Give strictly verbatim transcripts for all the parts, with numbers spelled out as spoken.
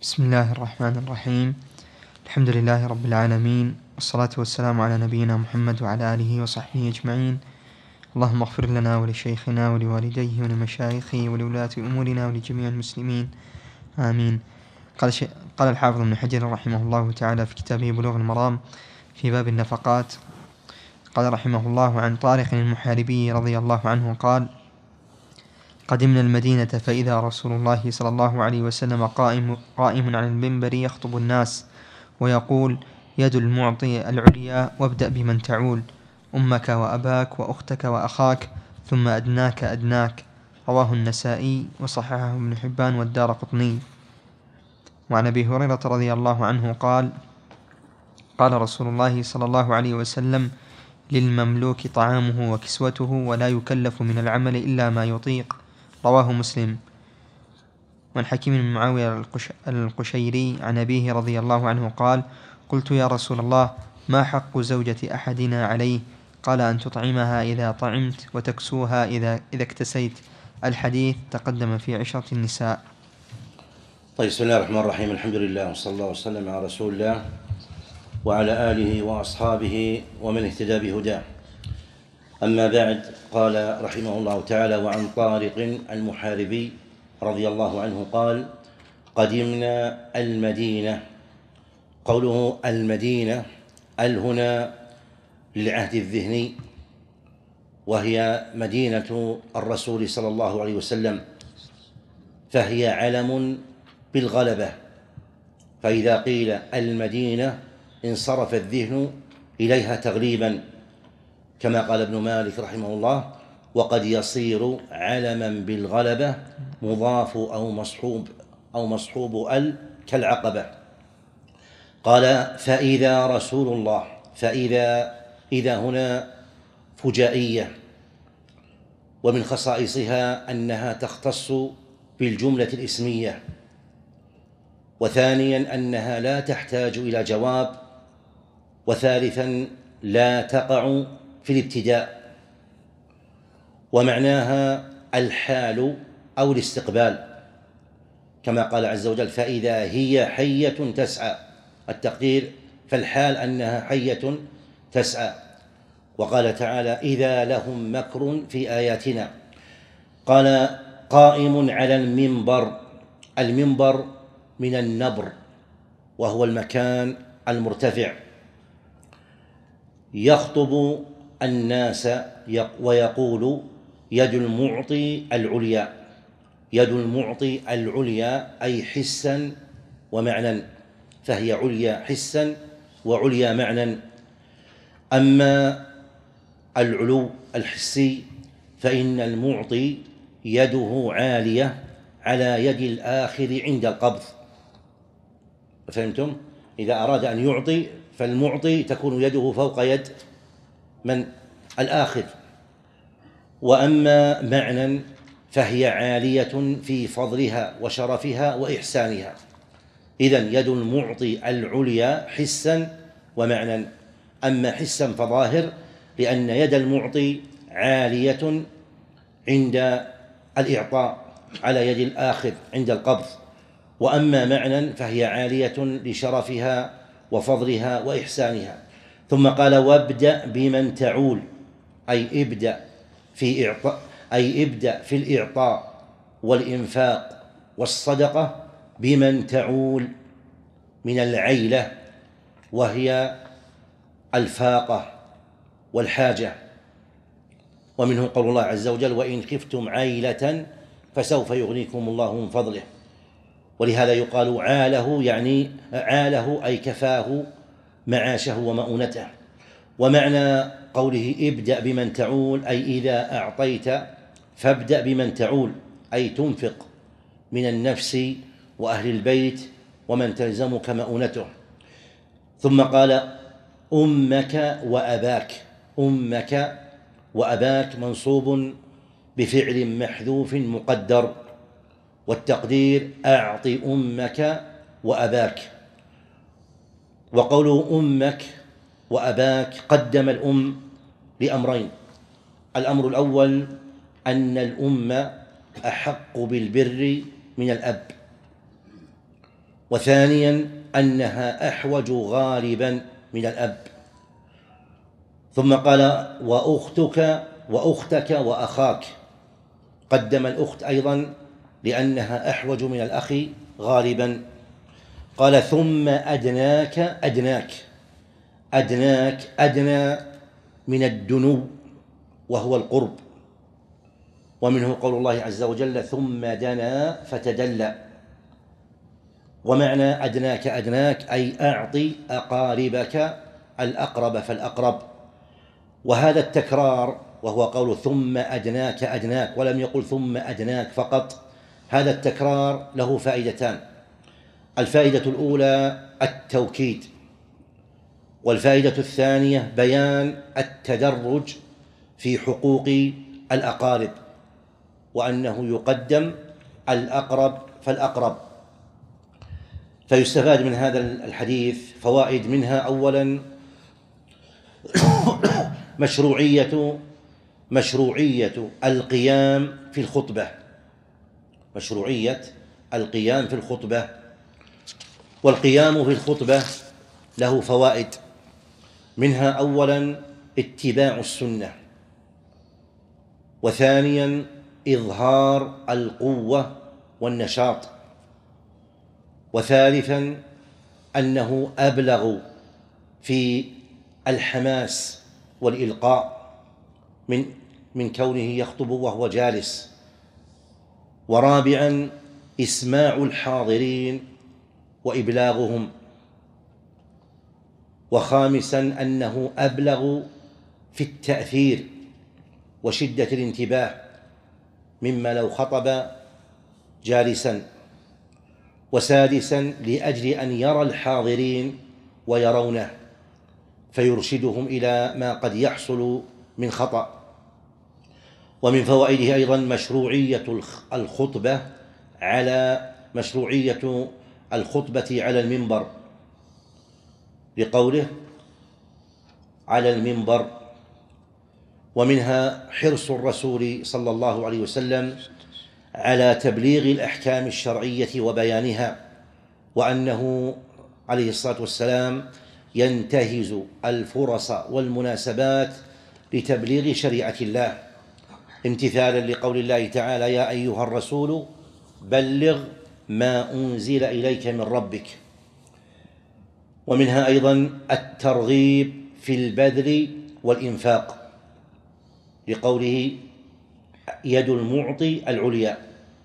بسم الله الرحمن الرحيم. الحمد لله رب العالمين، والصلاة والسلام على نبينا محمد وعلى آله وصحبه أجمعين. اللهم اغفر لنا ولشيخنا ولوالديه ولمشايخه ولولاة أمورنا ولجميع المسلمين، آمين. قال, شي... قال الحافظ ابن حجر رحمه الله تعالى في كتابه بلوغ المرام في باب النفقات، قال رحمه الله: عن طارق المحاربي رضي الله عنه قال: قدمنا المدينة فإذا رسول الله صلى الله عليه وسلم قائم, قائم على المنبر يخطب الناس ويقول: يد المعطي العليا، وابدأ بمن تعول، أمك وأباك وأختك وأخاك، ثم أدناك أدناك. رواه النسائي وصححه ابن حبان والدارقطني. وعن أبي هريرة رضي الله عنه قال: قال رسول الله صلى الله عليه وسلم: للمملوك طعامه وكسوته، ولا يكلف من العمل إلا ما يطيق. رواه مسلم. وعن حكيم بن معاوية القشيري عن أبيه رضي الله عنه قال: قلت يا رسول الله، ما حق زوجة أحدنا عليه؟ قال: أن تطعمها إذا طعمت، وتكسوها إذا, إذا اكتسيت. الحديث تقدم في عشرة النساء. طيب، بسم الله الرحمن الرحيم. الحمد لله، وصلى الله وسلم على رسول الله وعلى آله وأصحابه ومن اهتدى بهداه. أما بعد، قال رحمه الله تعالى: وعن طارق المحاربي رضي الله عنه قال: قدمنا المدينة. قوله المدينة ال هنا للعهد الذهني، وهي مدينة الرسول صلى الله عليه وسلم، فهي علم بالغلبة، فإذا قيل المدينة انصرف الذهن إليها تغليبا، كما قال ابن مالك رحمه الله: وقد يصير علما بالغلبة مضاف أو مصحوب أو مصحوب ال كالعقبة. قال: فإذا رسول الله. فإذا إذا هنا فجائية، ومن خصائصها أنها تختص بالجملة الإسمية، وثانيا أنها لا تحتاج إلى جواب، وثالثا لا تقع في الابتداء، ومعناها الحال أو الاستقبال، كما قال عز وجل: فإذا هي حية تسعى. التقدير فالحال أنها حية تسعى. وقال تعالى: إذا لهم مكر في آياتنا. قال: قائم على المنبر. المنبر من النبر، وهو المكان المرتفع، يخطب الناس ويقول: يد المعطي العليا. يد المعطي العليا أي حسا ومعنى، فهي عليا حسا وعليا معنى. أما العلو الحسي فإن المعطي يده عالية على يد الآخذ عند القبض. فهمتم؟ إذا أراد أن يعطي فالمعطي تكون يده فوق يد من؟ الآخذ. وأما معنى فهي عالية في فضلها وشرفها وإحسانها. إذن يد المعطي العليا حسا ومعنى. أما حسا فظاهر، لأن يد المعطي عالية عند الإعطاء على يد الآخذ عند القبض. وأما معنى فهي عالية لشرفها وفضلها وإحسانها. ثم قال: وابدأ بمن تعول، أي ابدأ في إعطاء أي ابدأ في الإعطاء والإنفاق والصدقة بمن تعول من العيلة، وهي الفاقة والحاجة. ومنه قول الله عز وجل: وإن خفتم عيلة فسوف يغنيكم الله من فضله. ولهذا يقال عاله، يعني عاله أي كفاه معاشه ومؤونته. ومعنى قوله ابدأ بمن تعول أي إذا أعطيت فابدأ بمن تعول، أي تنفق من النفس وأهل البيت ومن تلزمك مؤونته. ثم قال: أمك وأباك. أمك وأباك منصوب بفعل محذوف مقدر، والتقدير أعط أمك وأباك. وقوله أمك وأباك قدم الأم لأمرين: الأمر الأول أن الأم أحق بالبر من الأب، وثانيا أنها أحوج غالبا من الأب. ثم قال وأختك وأختك وأخاك، قدم الأخت أيضا لأنها أحوج من الأخ غالبا. قال ثم أدناك أدناك أدناك أدنى من الدنو وهو القرب، ومنه قول الله عز وجل ثم دنا فتدلى. ومعنى أدناك أدناك أي أعطي أقاربك الأقرب فالأقرب. وهذا التكرار وهو قول ثم أدناك أدناك ولم يقل ثم أدناك فقط، هذا التكرار له فائدتان. الفائدة الأولى التوكيد، والفائدة الثانية بيان التدرج في حقوق الأقارب، وأنه يقدم الأقرب فالأقرب. فيستفاد من هذا الحديث فوائد، منها أولا مشروعية مشروعية القيام في الخطبة مشروعية القيام في الخطبة والقيام في الخطبة له فوائد، منها أولا اتباع السنة، وثانيا إظهار القوة والنشاط، وثالثا أنه أبلغ في الحماس والإلقاء من من كونه يخطب وهو جالس، ورابعا إسماع الحاضرين وإبلاغهم، وخامسا أنه أبلغ في التأثير وشدة الانتباه مما لو خطب جالسا، وسادسا لأجل أن يرى الحاضرين ويرونه فيرشدهم إلى ما قد يحصل من خطأ. ومن فوائده أيضا مشروعية الخطبة على مشروعية الخطبة على المنبر، لقوله على المنبر. ومنها حرص الرسول صلى الله عليه وسلم على تبليغ الأحكام الشرعية وبيانها، وأنه عليه الصلاة والسلام ينتهز الفرص والمناسبات لتبليغ شريعة الله، امتثالا لقول الله تعالى يا أيها الرسول بلغ ما أنزل إليك من ربك. ومنها أيضا الترغيب في البذل والإنفاق، لقوله يد المعطي العليا.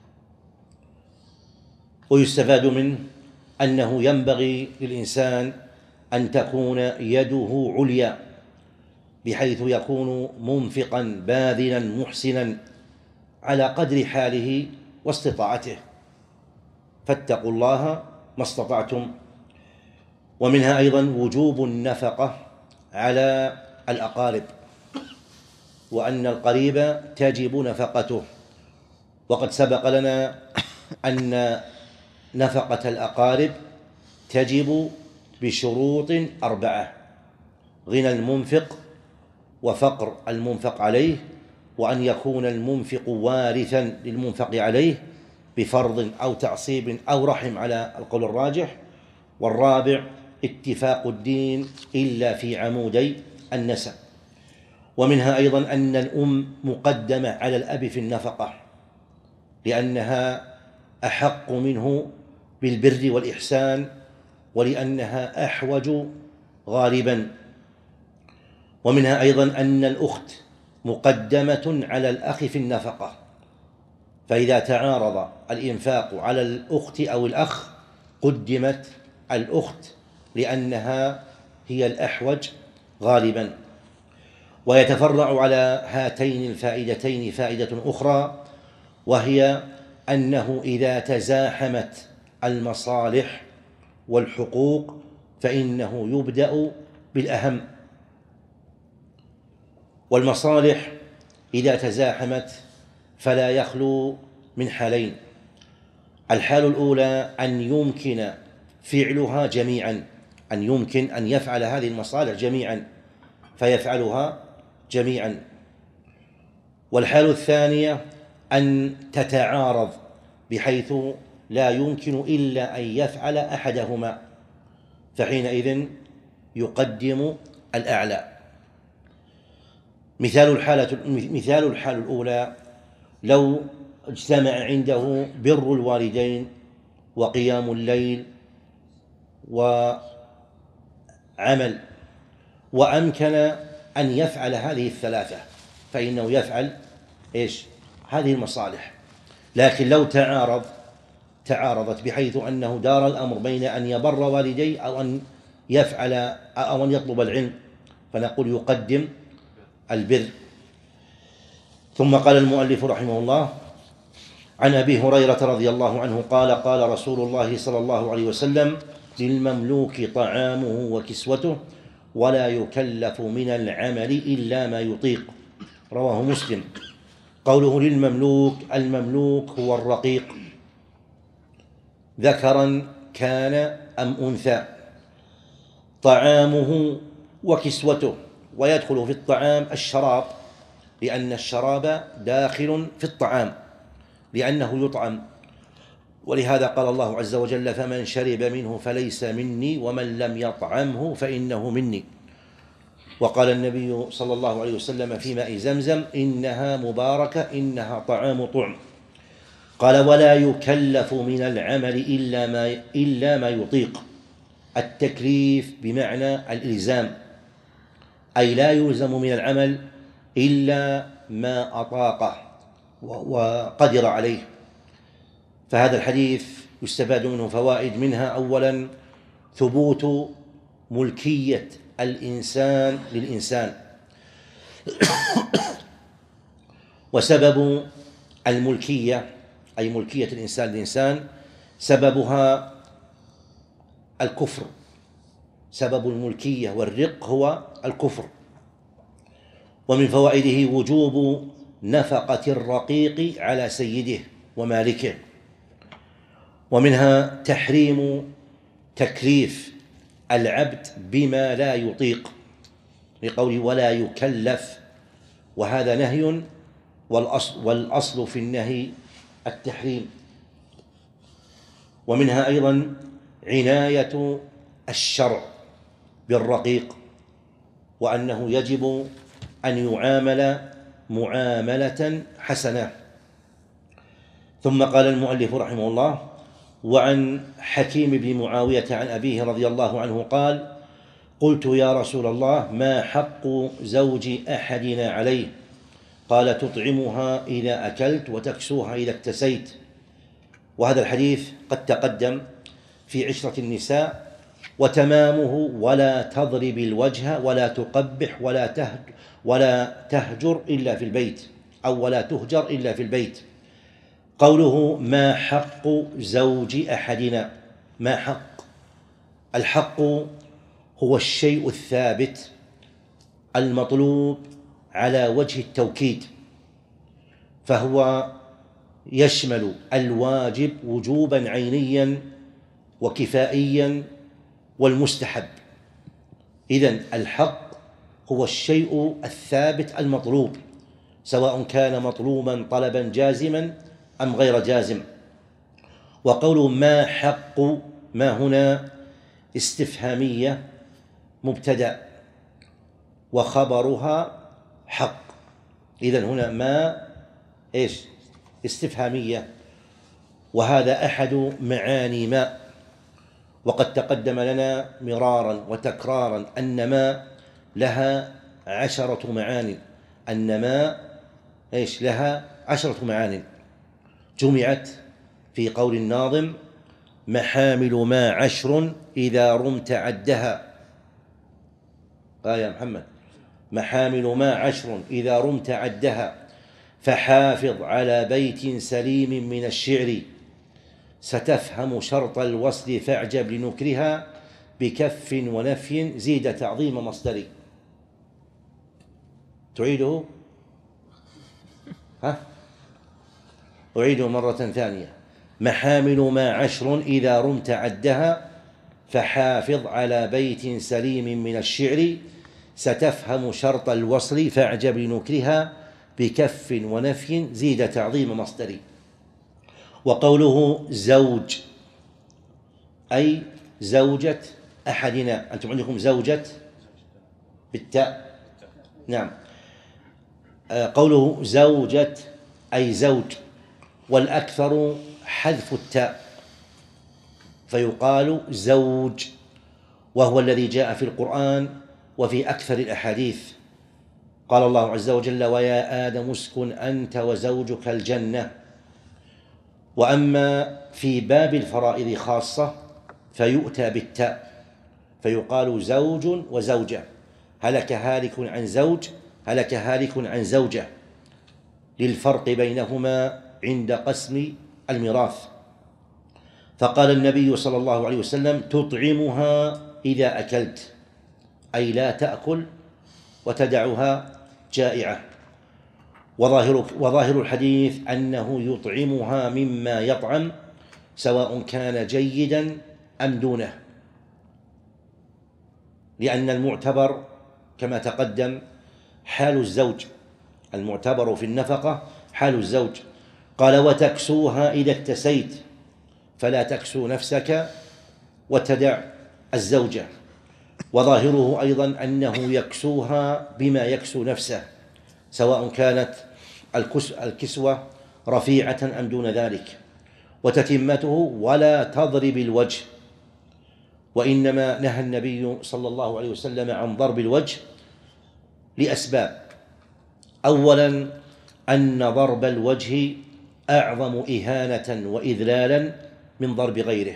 ويستفاد منه أنه ينبغي للإنسان أن تكون يده عليا، بحيث يكون منفقا باذلا محسنا على قدر حاله واستطاعته، فاتقوا الله ما استطعتم. ومنها أيضا وجوب النفقة على الأقارب، وأن القريب تجب نفقته، وقد سبق لنا أن نفقة الأقارب تجب بشروط أربعة: غنى المنفق، وفقر المنفق عليه، وأن يكون المنفق وارثا للمنفق عليه بفرض أو تعصيب أو رحم على القول الراجح، والرابع اتفاق الدين إلا في عمودي النسب. ومنها أيضا أن الأم مقدمة على الأب في النفقة، لأنها أحق منه بالبر والإحسان، ولأنها أحوج غالبا. ومنها أيضا أن الأخت مقدمة على الأخ في النفقة، فإذا تعارض الإنفاق على الأخت أو الأخ قدمت الأخت لأنها هي الأحوج غالبا. ويتفرع على هاتين الفائدتين فائدة أخرى، وهي أنه إذا تزاحمت المصالح والحقوق فإنه يبدأ بالأهم. والمصالح إذا تزاحمت فلا يخلو من حالين: الحال الأولى أن يمكن فعلها جميعا، أن يمكن أن يفعل هذه المصالح جميعا فيفعلها جميعا. والحال الثانية أن تتعارض، بحيث لا يمكن إلا أن يفعل أحدهما، فحينئذ يقدم الأعلى. مثال الحالة مثال الحالة الأولى: لو اجتمع عنده بر الوالدين وقيام الليل وعمل، وأمكن أن يفعل هذه الثلاثة، فإنه يفعل إيش؟ هذه المصالح. لكن لو تعارض تعارضت بحيث أنه دار الأمر بين أن يبر والديه أو أن يفعل أو أن يطلب العلم، فنقول يقدم البر. ثم قال المؤلف رحمه الله: عن أبي هريرة رضي الله عنه قال: قال رسول الله صلى الله عليه وسلم: للمملوك طعامه وكسوته ولا يكلف من العمل إلا ما يطيق. رواه مسلم. قوله للمملوك، المملوك هو الرقيق، ذكرا كان أم أنثى. طعامه وكسوته، ويدخل في الطعام الشراب، لأن الشراب داخل في الطعام لأنه يطعم، ولهذا قال الله عز وجل: فمن شرب منه فليس مني ومن لم يطعمه فإنه مني. وقال النبي صلى الله عليه وسلم في ماء زمزم: إنها مباركة إنها طعام طعم. قال: ولا يكلف من العمل إلا ما, إلا ما يطيق. التكليف بمعنى الإلزام، أي لا يلزم من العمل إلا ما أطاقه وقدر عليه. فهذا الحديث يستفاد منه فوائد، منها أولا ثبوت ملكية الإنسان للإنسان، وسبب الملكية أي ملكية الإنسان للإنسان سببها الكفر. سبب الملكية والرق هو الكفر. ومن فوائده وجوب نفقة الرقيق على سيده ومالكه. ومنها تحريم تكليف العبد بما لا يطيق، لقوله ولا يكلف، وهذا نهي، والأصل, والأصل في النهي التحريم. ومنها أيضا عناية الشرع بالرقيق، وأنه يجب أن يعامل معاملة حسنة. ثم قال المؤلف رحمه الله: وعن حكيم بن معاوية عن أبيه رضي الله عنه قال: قلت يا رسول الله ما حق زوج أحدنا عليه؟ قال: تطعمها إذا أكلت وتكسوها إذا اكتسيت. وهذا الحديث قد تقدم في عشرة النساء، وتمامه: ولا تضرب الوجه ولا تقبح ولا تهجر, ولا تهجر إلا في البيت، أو ولا تهجر إلا في البيت. قوله ما حق زوج أحدنا، ما حق؟ الحق هو الشيء الثابت المطلوب على وجه التوكيد، فهو يشمل الواجب وجوبا عينيا وكفائيا والمستحب. إذن الحق هو الشيء الثابت المطلوب، سواء كان مطلوبا طلبا جازما أم غير جازم. وقول ما حق، ما هنا استفهامية مبتدأ وخبرها حق. إذن هنا ما إيش؟ استفهامية، وهذا أحد معاني ما. وقد تقدم لنا مرارا وتكرارا أن ما لها عشرة معاني، أن ما إيش لها عشرة معاني، جمعت في قول الناظم: محامل ما عشر إذا رمت عدها. قال يا محمد: محامل ما عشر إذا رمت عدها، فحافظ على بيت سليم من الشعر، ستفهم شرط الوصل فاعجب لنكرها، بكف ونفي زيد تعظيم مصدري. تعيده؟ ها؟ أعيده مرة ثانية: محامل ما عشر إذا رمت عدها، فحافظ على بيت سليم من الشعر، ستفهم شرط الوصل فاعجب لنكرها، بكف ونفي زيد تعظيم مصدري. وقوله زوج أي زوجة أحدنا. أنتم عندكم زوجة بالتاء؟ نعم. قوله زوجة أي زوج، والأكثر حذف التاء فيقال زوج، وهو الذي جاء في القرآن وفي أكثر الأحاديث. قال الله عز وجل: ويا آدم اسكن أنت وزوجك الجنة. وأما في باب الفرائض خاصة فيؤتى بالتاء فيقال زوج وزوجة، هلك هالك عن زوج، هلك هالك عن زوجة، للفرق بينهما عند قسم الميراث. فقال النبي صلى الله عليه وسلم: تطعمها إذا أكلت، أي لا تأكل وتدعها جائعة. وظاهر, وظاهر الحديث أنه يطعمها مما يطعم سواء كان جيدا أم دونه، لأن المعتبر كما تقدم حال الزوج، المعتبر في النفقة حال الزوج. قال: وتكسوها إذا اكتسيت، فلا تكسو نفسك وتدع الزوجة. وظاهره أيضا أنه يكسوها بما يكسو نفسه، سواء كانت الكسوة رفيعة أم دون ذلك. وتتمته: ولا تضرب الوجه. وإنما نهى النبي صلى الله عليه وسلم عن ضرب الوجه لأسباب. أولا، أن ضرب الوجه أعظم إهانة وإذلالا من ضرب غيره.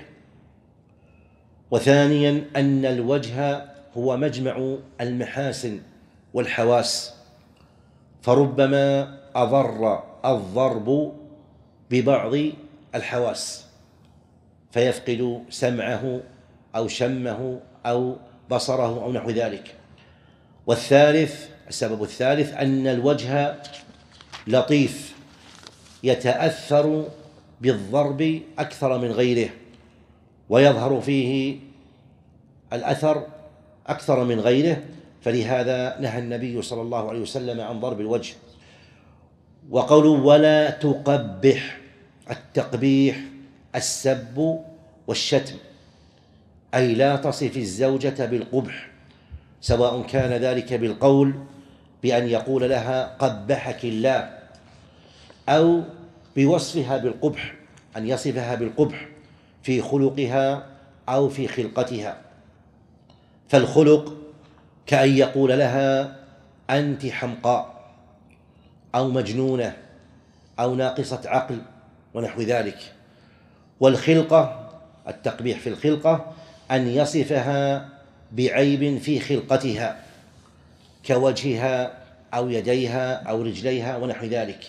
وثانيا، أن الوجه هو مجمع المحاسن والحواس، فربما أضر الضرب ببعض الحواس فيفقد سمعه أو شمه أو بصره أو نحو ذلك. والثالث، السبب الثالث، أن الوجه لطيف يتأثر بالضرب أكثر من غيره، ويظهر فيه الأثر أكثر من غيره، فلهذا نهى النبي صلى الله عليه وسلم عن ضرب الوجه. وقوله: ولا تقبح، التقبيح السب والشتم، أي لا تصف الزوجة بالقبح، سواء كان ذلك بالقول بأن يقول لها قبحك الله، أو بوصفها بالقبح، أن يصفها بالقبح في خلقها أو في خلقتها. فالخلق كأن يقول لها أنت حمقاء أو مجنونة أو ناقصة عقل ونحو ذلك. والخلقة، التقبيح في الخلقة، أن يصفها بعيب في خلقتها كوجهها أو يديها أو رجليها ونحو ذلك.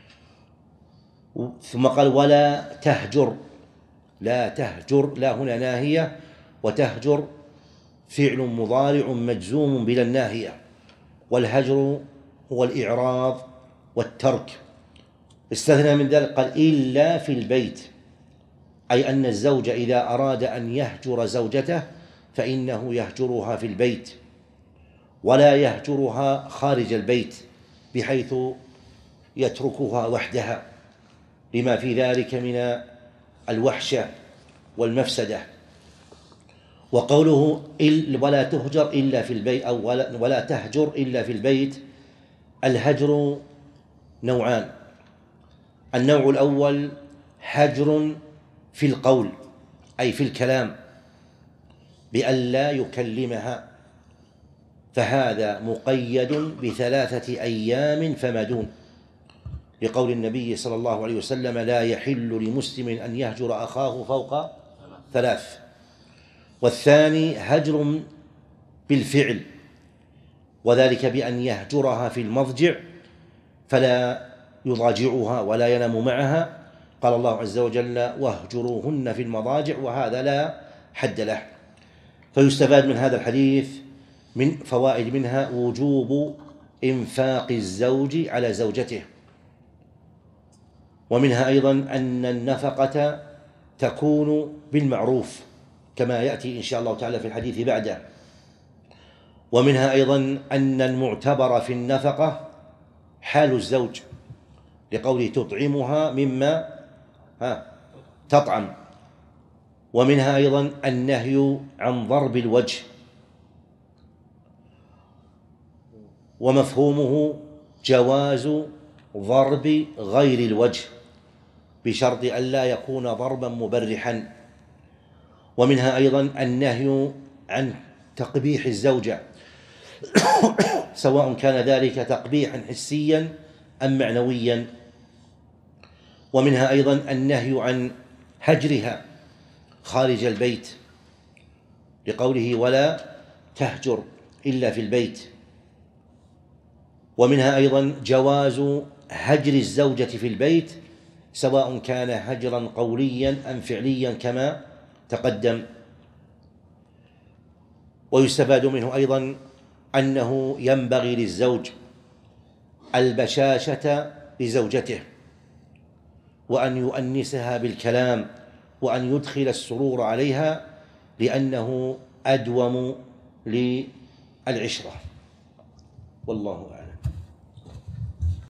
ثم قال: ولا تهجر، لا تهجر، لا هنا ناهية، وتهجر فعل مضارع مجزوم بلا الناهية، والهجر هو الإعراض والترك. استثنى من ذلك قال: إلا في البيت، أي أن الزوج إذا أراد أن يهجر زوجته فإنه يهجرها في البيت، ولا يهجرها خارج البيت بحيث يتركها وحدها، لما في ذلك من الوحشة والمفسدة. وقوله: ولا تهجر إلا في البيت، أو ولا تهجر إلا في البيت، الهجر نوعان. النوع الأول هجر في القول، أي في الكلام، بأن لا يكلمها، فهذا مقيد بثلاثة أيام فما دون، لقول النبي صلى الله عليه وسلم: لا يحل لمسلم أن يهجر أخاه فوق ثلاث. والثاني هجر بالفعل، وذلك بأن يهجرها في المضجع فلا يضاجعها ولا ينام معها. قال الله عز وجل: واهجروهن في المضاجع، وهذا لا حد له. فيستفاد من هذا الحديث من فوائد، منها وجوب إنفاق الزوج على زوجته، ومنها أيضا أن النفقة تكون بالمعروف كما يأتي إن شاء الله تعالى في الحديث بعده. ومنها أيضا أن المعتبر في النفقة حال الزوج، لقوله: تطعمها مما ها تطعم. ومنها أيضا النهي عن ضرب الوجه، ومفهومه جواز ضرب غير الوجه بشرط أن لا يكون ضربا مبرحا. ومنها أيضا النهي عن تقبيح الزوجة سواء كان ذلك تقبيحا حسيا أم معنويا. ومنها أيضا النهي عن هجرها خارج البيت لقوله ولا تهجر إلا في البيت. ومنها أيضا جواز هجر الزوجة في البيت سواء كان هجرا قوليا أم فعليا كما تقدم. ويستفاد منه أيضا أنه ينبغي للزوج البشاشة لزوجته، وأن يؤنسها بالكلام، وأن يدخل السرور عليها، لأنه أدوم للعشرة. والله أعلم.